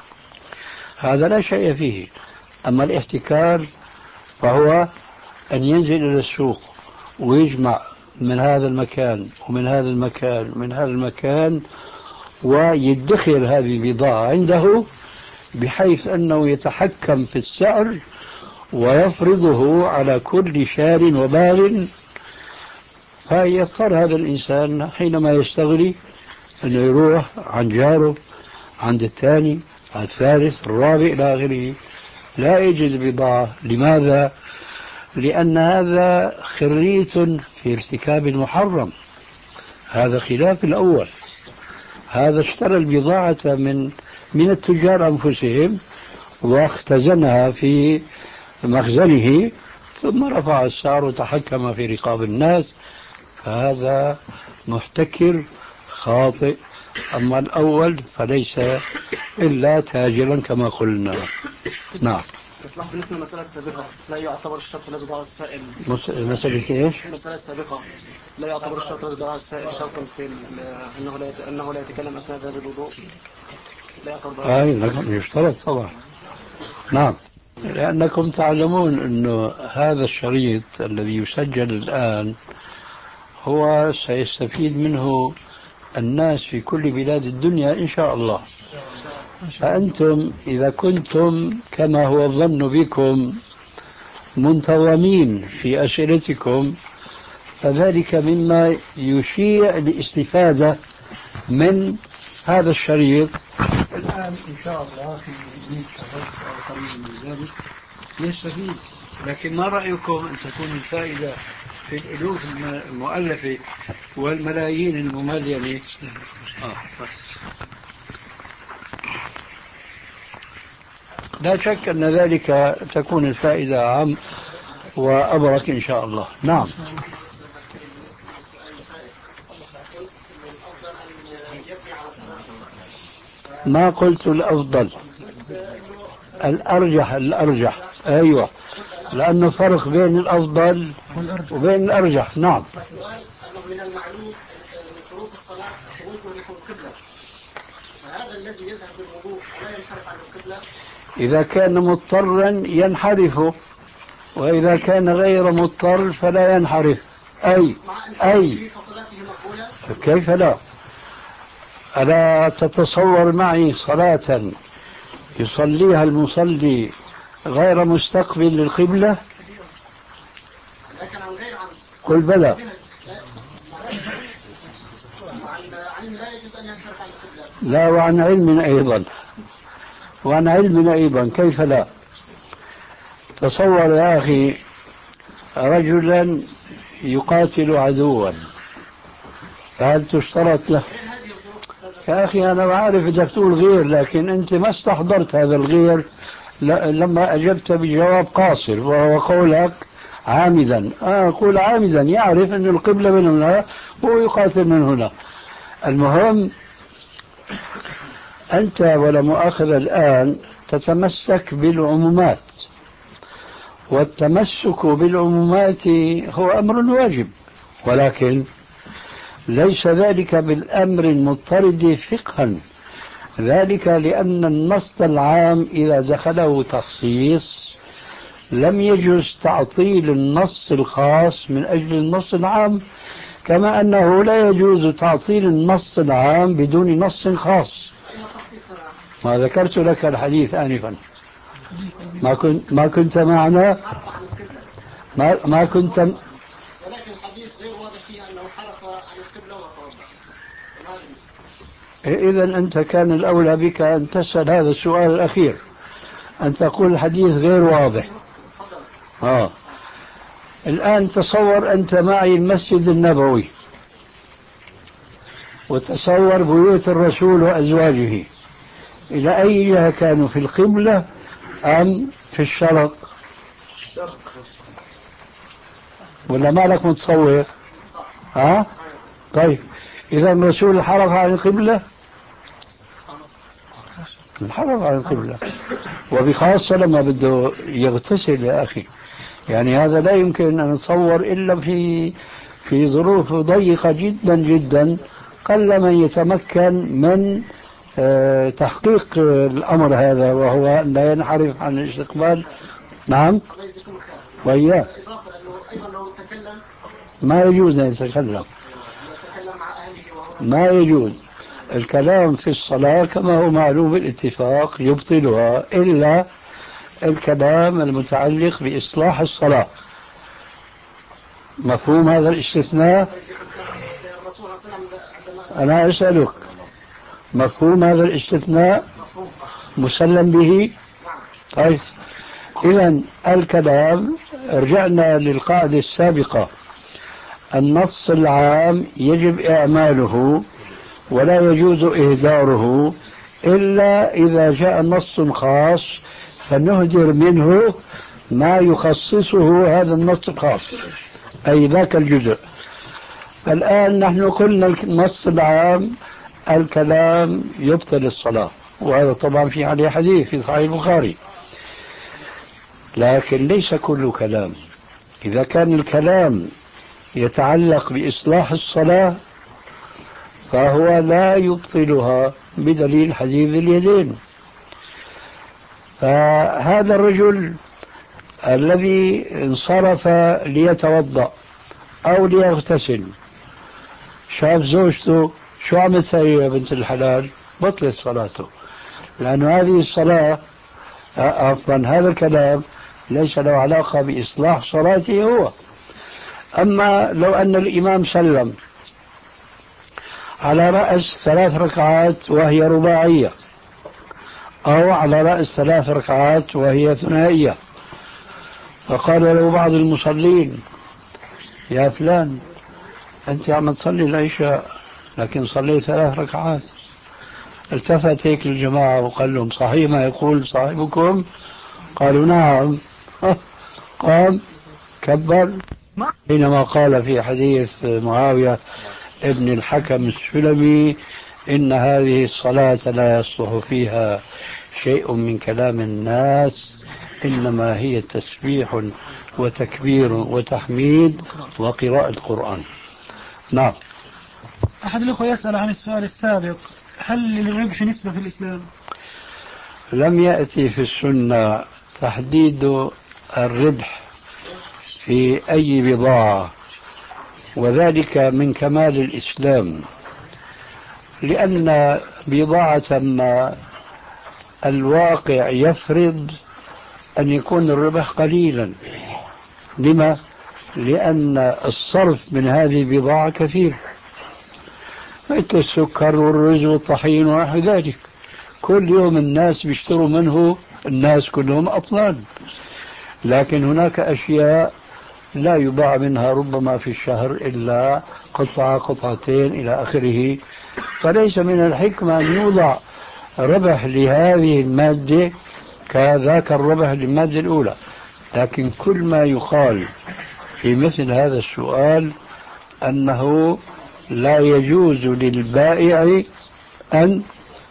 هذا لا شيء فيه. أما الاحتكار فهو أن ينزل إلى السوق ويجمع من هذا المكان ومن هذا المكان ومن هذا المكان ويدخر هذه البضاعة عنده، بحيث أنه يتحكم في السعر ويفرضه على كل شار وبار. فيضطر هذا الإنسان حينما يستغني أنه يروح عن جاره، عند الثاني، عند الثالث، الرابع إلى آخره، لا يجد بضاعة. لماذا؟ لأن هذا خريت في ارتكاب المحرم. هذا خلاف الأول. هذا اشترى البضاعة من من التجار أنفسهم واختزنها في مخزنه، ثم رفع السعر وتحكم في رقاب الناس، فهذا محتكر خاطئ. أما الأول فليس إلا تاجرا كما قلنا. نعم. إصلاح بالنسبة للمسألة السابقة لا يعتبر الشرط الذي ضاع السائل. مسألة إيش؟ المسألة السابقة لا يعتبر الشرط الذي ضاع السائل شرطا في أنه لا أنه لا يتكلم أثناء ذلك الوضوء. لا يعتبر. أي نعم، يشترط طبعا. نعم، لأنكم تعلمون أنه هذا الشريط الذي يسجل الآن هو سيستفيد منه الناس في كل بلاد الدنيا إن شاء الله. فأنتم إذا كنتم كما هو الظن بكم منتظمين في أسئلتكم، فذلك مما يشيع الاستفادة من هذا الشريط. الآن إن شاء الله في مئة شهر أو قريب من ذلك يستفيد. لكن ما رأيكم أن تكون الفائدة في الألوف المؤلفة والملايين المملينة؟ آه بس. لا شك أن ذلك تكون الفائدة أعم وأبرك إن شاء الله. نعم. ما قلت الأفضل، الأرجح الأرجح أيوة لأنه فرق بين الأفضل وبين الأرجح. نعم. من المعلوم من شروط الصلاة الوصول نحو القبلة، فهذا الذي يذهب بالوضوء لا ينحرف عن القبلة. إذا كان مضطرا ينحرف، وإذا كان غير مضطر فلا ينحرف. أي أي كيف لا؟ ألا تتصور معي صلاة يصليها المصلي غير مستقبل للقبلة؟ قل بلى. لا، وعن علم أيضا، وعن علم أيضا كيف لا؟ تصور يا أخي رجلا يقاتل عدوا، فهل تشترط له؟ يا أخي أنا بعرف بدك تقول غير، لكن أنت ما استحضرت هذا الغير لما أجبت بجواب قاصر، وهو قولك عامدا. أقول آه عامدا يعرف أن القبلة من هنا وهو يقاتل من هنا. المهم أنت ولا مؤاخذة الآن تتمسك بالعمومات، والتمسك بالعمومات هو أمر واجب، ولكن ليس ذلك بالأمر المضطرد فقها. ذلك لأن النص العام إذا دخله تخصيص لم يجوز تعطيل النص الخاص من أجل النص العام، كما أنه لا يجوز تعطيل النص العام بدون نص خاص. ما ذكرت لك الحديث آنفا، ما كنت ما كنت معنا، ما, ما كنت م... ولكن الحديث غير واضح فيه أنه حرف عن القبلة وتوضأ. إذا أنت كان الأولى بك أن تسأل هذا السؤال الأخير، أن تقول الحديث غير واضح. آه. الآن تصور أنت معي المسجد النبوي، وتصور بيوت الرسول وأزواجه، إلى أي جهة كانوا، في القبلة أم في الشرق؟ ولا مالك متصور؟ ها؟ طيب إذا الرسول حرف عن القبلة، حرف عن القبلة، وبخاصة لما بده يغتسل يا أخي. يعني هذا لا يمكن أن نتصور إلا في في ظروف ضيقة جدا جدا، قل من يتمكن من اه تحقيق الأمر هذا، وهو أن لا ينحرف عن الاستقبال. نعم وإياه ما يجوز أن يتكلم، ما يجوز الكلام في الصلاة كما هو معلوم بالاتفاق يبطلها، إلا الكلام المتعلق بإصلاح الصلاة. مفهوم هذا الاستثناء؟ أنا أسألك مفهوم هذا الاستثناء؟ مسلم به؟ طيب إذن الكلام، رجعنا للقاعدة السابقة، النص العام يجب إعماله ولا يجوز إهداره إلا إذا جاء نص خاص فنهدر منه ما يخصصه هذا النص الخاص، أي ذاك الجزء. الآن نحن قلنا النص العام الكلام يبطل الصلاة، وهذا طبعا في عليه حديث في صحيح البخاري، لكن ليس كل كلام. إذا كان الكلام يتعلق بإصلاح الصلاة فهو لا يبطلها بدليل حديث اليدين. فهذا الرجل الذي انصرف ليتوضأ أو ليغتسل شاف زوجته شو عم تسوي يا بنت الحلال، بطلت صلاته، لأن هذه الصلاة أصلا هذا الكلام ليس له علاقة بإصلاح صلاته هو. أما لو أن الإمام سلم على رأس ثلاث ركعات وهي رباعية، أو على رأس ثلاث ركعات وهي ثنائية، فقال له بعض المصلين يا فلان أنت عم تصلي العشاء لكن صلي ثلاث ركعات، التفت هيك الجماعة وقال لهم صحيح ما يقول صاحبكم؟ قالوا نعم. قام كبر حينما قال في حديث معاوية ابن الحكم السلمي إن هذه الصلاة لا يصلح فيها شيء من كلام الناس إنما هي تسبيح وتكبير وتحميد وقراءة قرآن. نعم. أحد الأخوة يسأل عن السؤال السابق: هل للربح نسبة في الإسلام؟ لم يأتي في السنة تحديد الربح في أي بضاعة، وذلك من كمال الإسلام، لأن بضاعة ما الواقع يفرض أن يكون الربح قليلا. لما؟ لأن الصرف من هذه البضاعة كثير، مثل السكر والرز والطحين ونحو ذلك، كل يوم الناس بيشتروا منه، الناس كلهم أطنان. لكن هناك أشياء لا يباع منها ربما في الشهر إلا قطعة قطعتين إلى آخره، فليس من الحكمة أن يوضع ربح لهذه المادة كذاك الربح للمادة الأولى. لكن كل ما يقال في مثل هذا السؤال أنه لا يجوز للبائع أن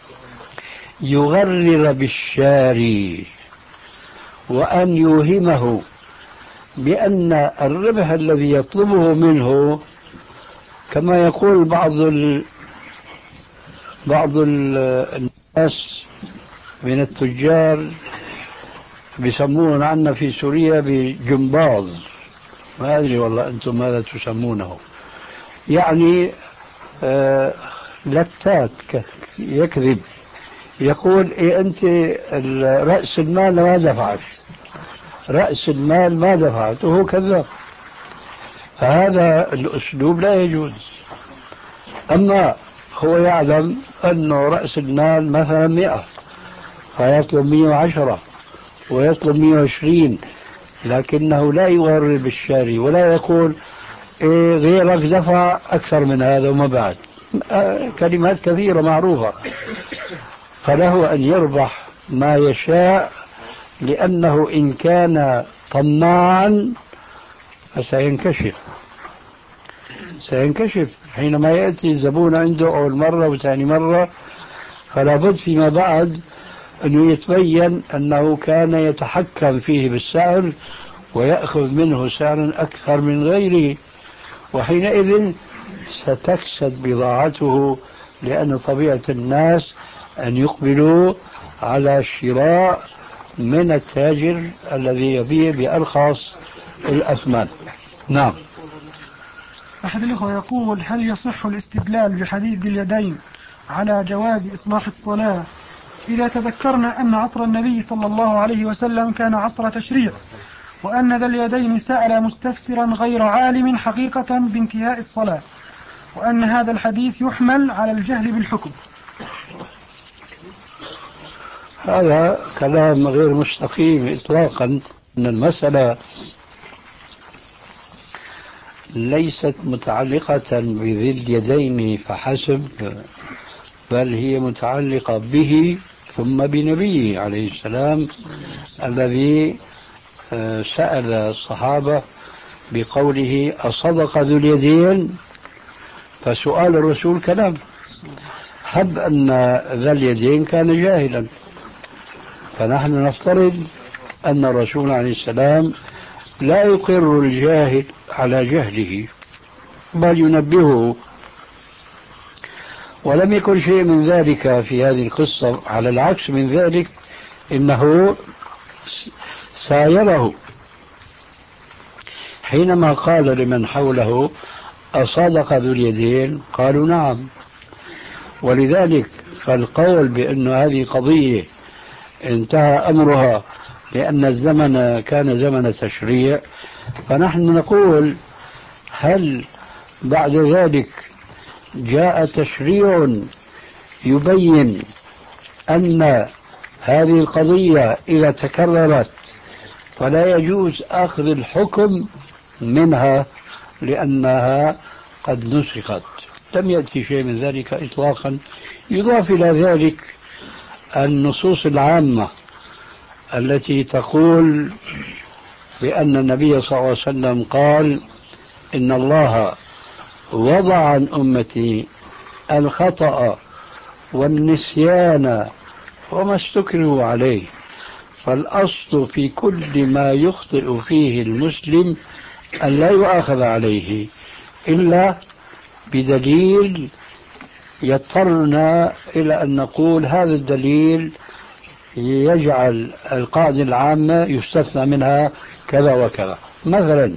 يغرر بالشاري وأن يوهمه بأن الربح الذي يطلبه منه، كما يقول بعض ال... بعض ال... الناس من التجار بيسمون عنا في سوريا بجمباز، ما أدري والله أنتم ماذا تسمونه، يعني آه لتات يكذب، يقول إيه أنت رأس المال ما دفعت، رأس المال ما دفعت، وهو كذاب. فهذا الأسلوب لا يجوز. أما هو يعلم أنه رأس المال مثلا مئة فيطلب مئة وعشرة ويطلب مئة وعشرين، لكنه لا يغرر بالشاري ولا يقول إيه غيرك دفع أكثر من هذا وما بعد، كلمات كثيرة معروفة. فله أن يربح ما يشاء، لأنه إن كان طماعا فسينكشف سينكشف حينما يأتي الزبون عنده أول مرة وثاني مرة، فلا بد فيما بعد أنه يتبين أنه كان يتحكم فيه بالسعر ويأخذ منه سعرا أكثر من غيره، وحينئذ ستكسد بضاعته، لأن طبيعة الناس أن يقبلوا على الشراء من التاجر الذي يبيع بأرخص الأثمان. نعم. أحد الأخوة يقول: هل يصح الاستدلال بحديث اليدين على جواز إصلاح الصلاة إذا تذكرنا أن عصر النبي صلى الله عليه وسلم كان عصر تشريع، وأن ذا اليدين سأل مستفسرا غير عالم حقيقة بانتهاء الصلاة، وأن هذا الحديث يحمل على الجهل بالحكم؟ هذا كلام غير مستقيم إطلاقا. أن المسألة ليست متعلقة بذي اليدين فحسب، بل هي متعلقة به ثم بنبيه عليه السلام، الذي سأل الصحابة بقوله أصدق ذو اليدين، فسؤال الرسول كلام. هب أن ذا اليدين كان جاهلا، فنحن نفترض أن الرسول عليه السلام لا يقر الجاهل على جهله بل ينبهه، ولم يكن شيء من ذلك في هذه القصة. على العكس من ذلك، إنه سايره حينما قال لمن حوله أصدق ذو اليدين، قالوا نعم. ولذلك فالقول بأن هذه قضية انتهى أمرها لأن الزمن كان زمن تشريع، فنحن نقول هل بعد ذلك جاء تشريع يبين أن هذه القضية إذا تكررت فلا يجوز أخذ الحكم منها لأنها قد نسخت؟ لم يأتي شيء من ذلك إطلاقا. يضاف إلى ذلك النصوص العامة التي تقول بأن النبي صلى الله عليه وسلم قال إن الله وضع عن أمتي الخطأ والنسيان وما استكرهوا عليه، فالأصل في كل ما يخطئ فيه المسلم أن لا يؤاخذ عليه إلا بدليل يضطرنا إلى أن نقول هذا الدليل يجعل القاعدة العامة يستثنى منها كذا وكذا. مثلا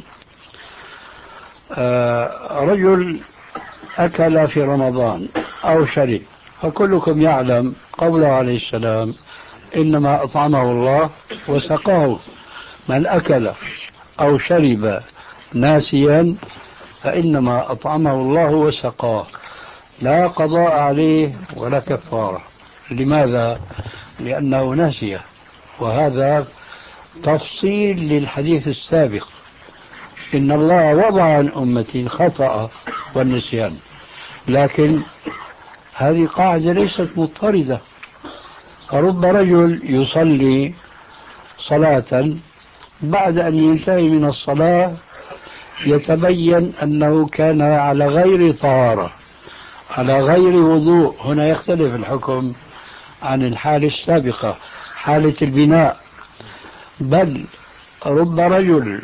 رجل أكل في رمضان أو شرب، فكلكم يعلم قوله عليه السلام إنما أطعمه الله وسقاه. من أكل أو شرب ناسيا فإنما أطعمه الله وسقاه، لا قضاء عليه ولا كفارة. لماذا؟ لأنه نسي، وهذا تفصيل للحديث السابق إن الله وضع عن أمتي الخطأ والنسيان. لكن هذه قاعدة ليست مضطردة. فرب رجل يصلي صلاة بعد أن ينتهي من الصلاة يتبين أنه كان على غير طهارة، على غير وضوء. هنا يختلف الحكم عن الحالة السابقة، حالة البناء. بل رب رجل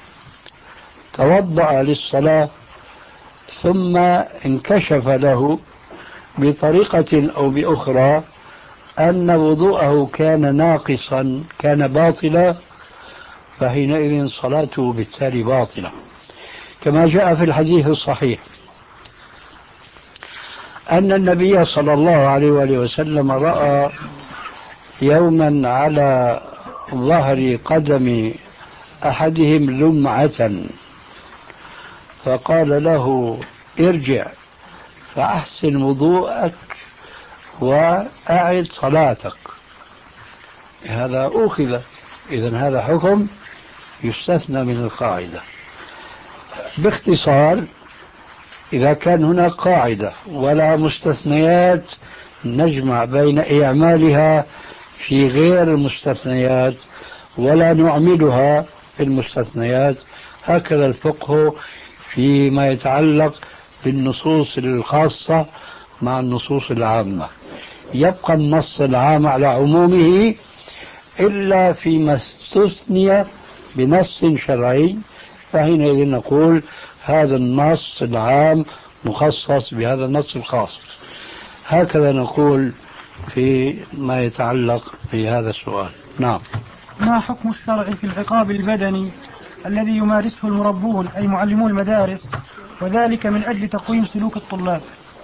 توضأ للصلاة ثم انكشف له بطريقة أو بأخرى أن وضوءه كان ناقصا، كان باطلا، فحينئذ صلاته بالتالي باطلة. كما جاء في الحديث الصحيح أن النبي صلى الله عليه وآله وسلم رأى يوما على ظهر قدم أحدهم لمعة، فقال له ارجع فأحسن وضوءك وأعد صلاتك. هذا أخذ. إذن هذا حكم يستثنى من القاعدة. باختصار، إذا كان هناك قاعدة ولا مستثنيات نجمع بين إعمالها في غير المستثنيات ولا نعملها في المستثنيات. هكذا الفقه فيما يتعلق بالنصوص الخاصة مع النصوص العامة. يبقى النص العام على عمومه إلا فيما استثني بنص شرعي، فحينئذ نقول هذا النص العام مخصص بهذا النص الخاص. هكذا نقول فيما يتعلق بهذا السؤال. نعم. ما حكم الشرع في العقاب البدني الذي يمارسه المربون أي معلمو المدارس، وذلك من أجل تقويم سلوك الطلاب؟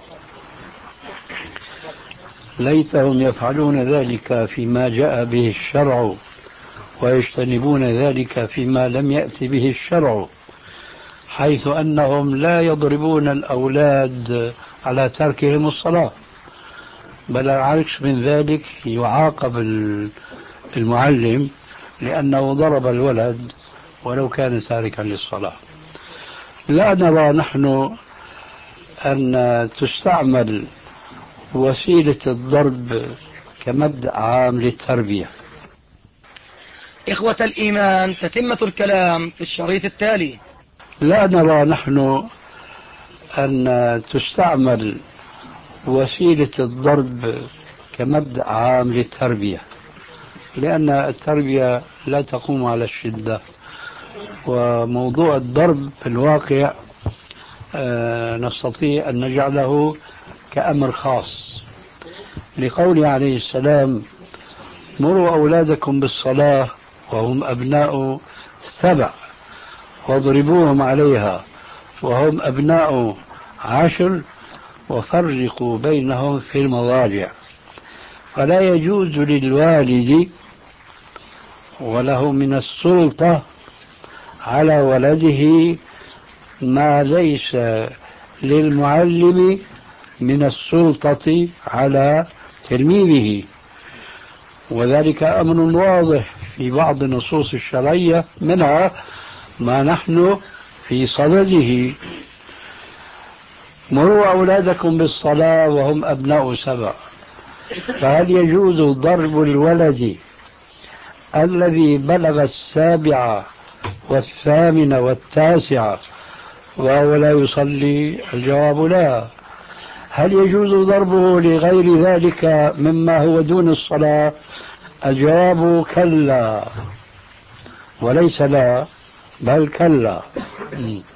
ليتهم يفعلون ذلك فيما جاء به الشرع ويجتنبون ذلك فيما لم يأتي به الشرع، حيث أنهم لا يضربون الأولاد على تركهم الصلاة، بل العكس من ذلك، يعاقب المعلم لأنه ضرب الولد ولو كان تاركا للصلاة. لا نرى نحن أن تستعمل وسيلة الضرب كمبدأ عام للتربية. إخوة الإيمان، تتمة الكلام في الشريط التالي. لا نرى نحن أن تستعمل وسيلة الضرب كمبدأ عام للتربية، لأن التربية لا تقوم على الشدة، وموضوع الضرب في الواقع آه نستطيع أن نجعله كأمر خاص، لقوله عليه السلام مروا أولادكم بالصلاة وهم أبناء سبع واضربوهم عليها وهم أبناء عشر وفرقوا بينهم في المضاجع. فلا يجوز للوالد وله من السلطة على ولده ما ليس للمعلم من السلطة على تلميذه، وذلك أمر واضح في بعض النصوص الشرعية، منها ما نحن في صدده. مروا أولادكم بالصلاة وهم أبناء سبع. فهل يجوز ضرب الولد الذي بلغ السابعة والثامنة والتاسعة وهو لا يصلي؟ الجواب لا. هل يجوز ضربه لغير ذلك مما هو دون الصلاة؟ الجواب كلا، وليس لا بل كلا.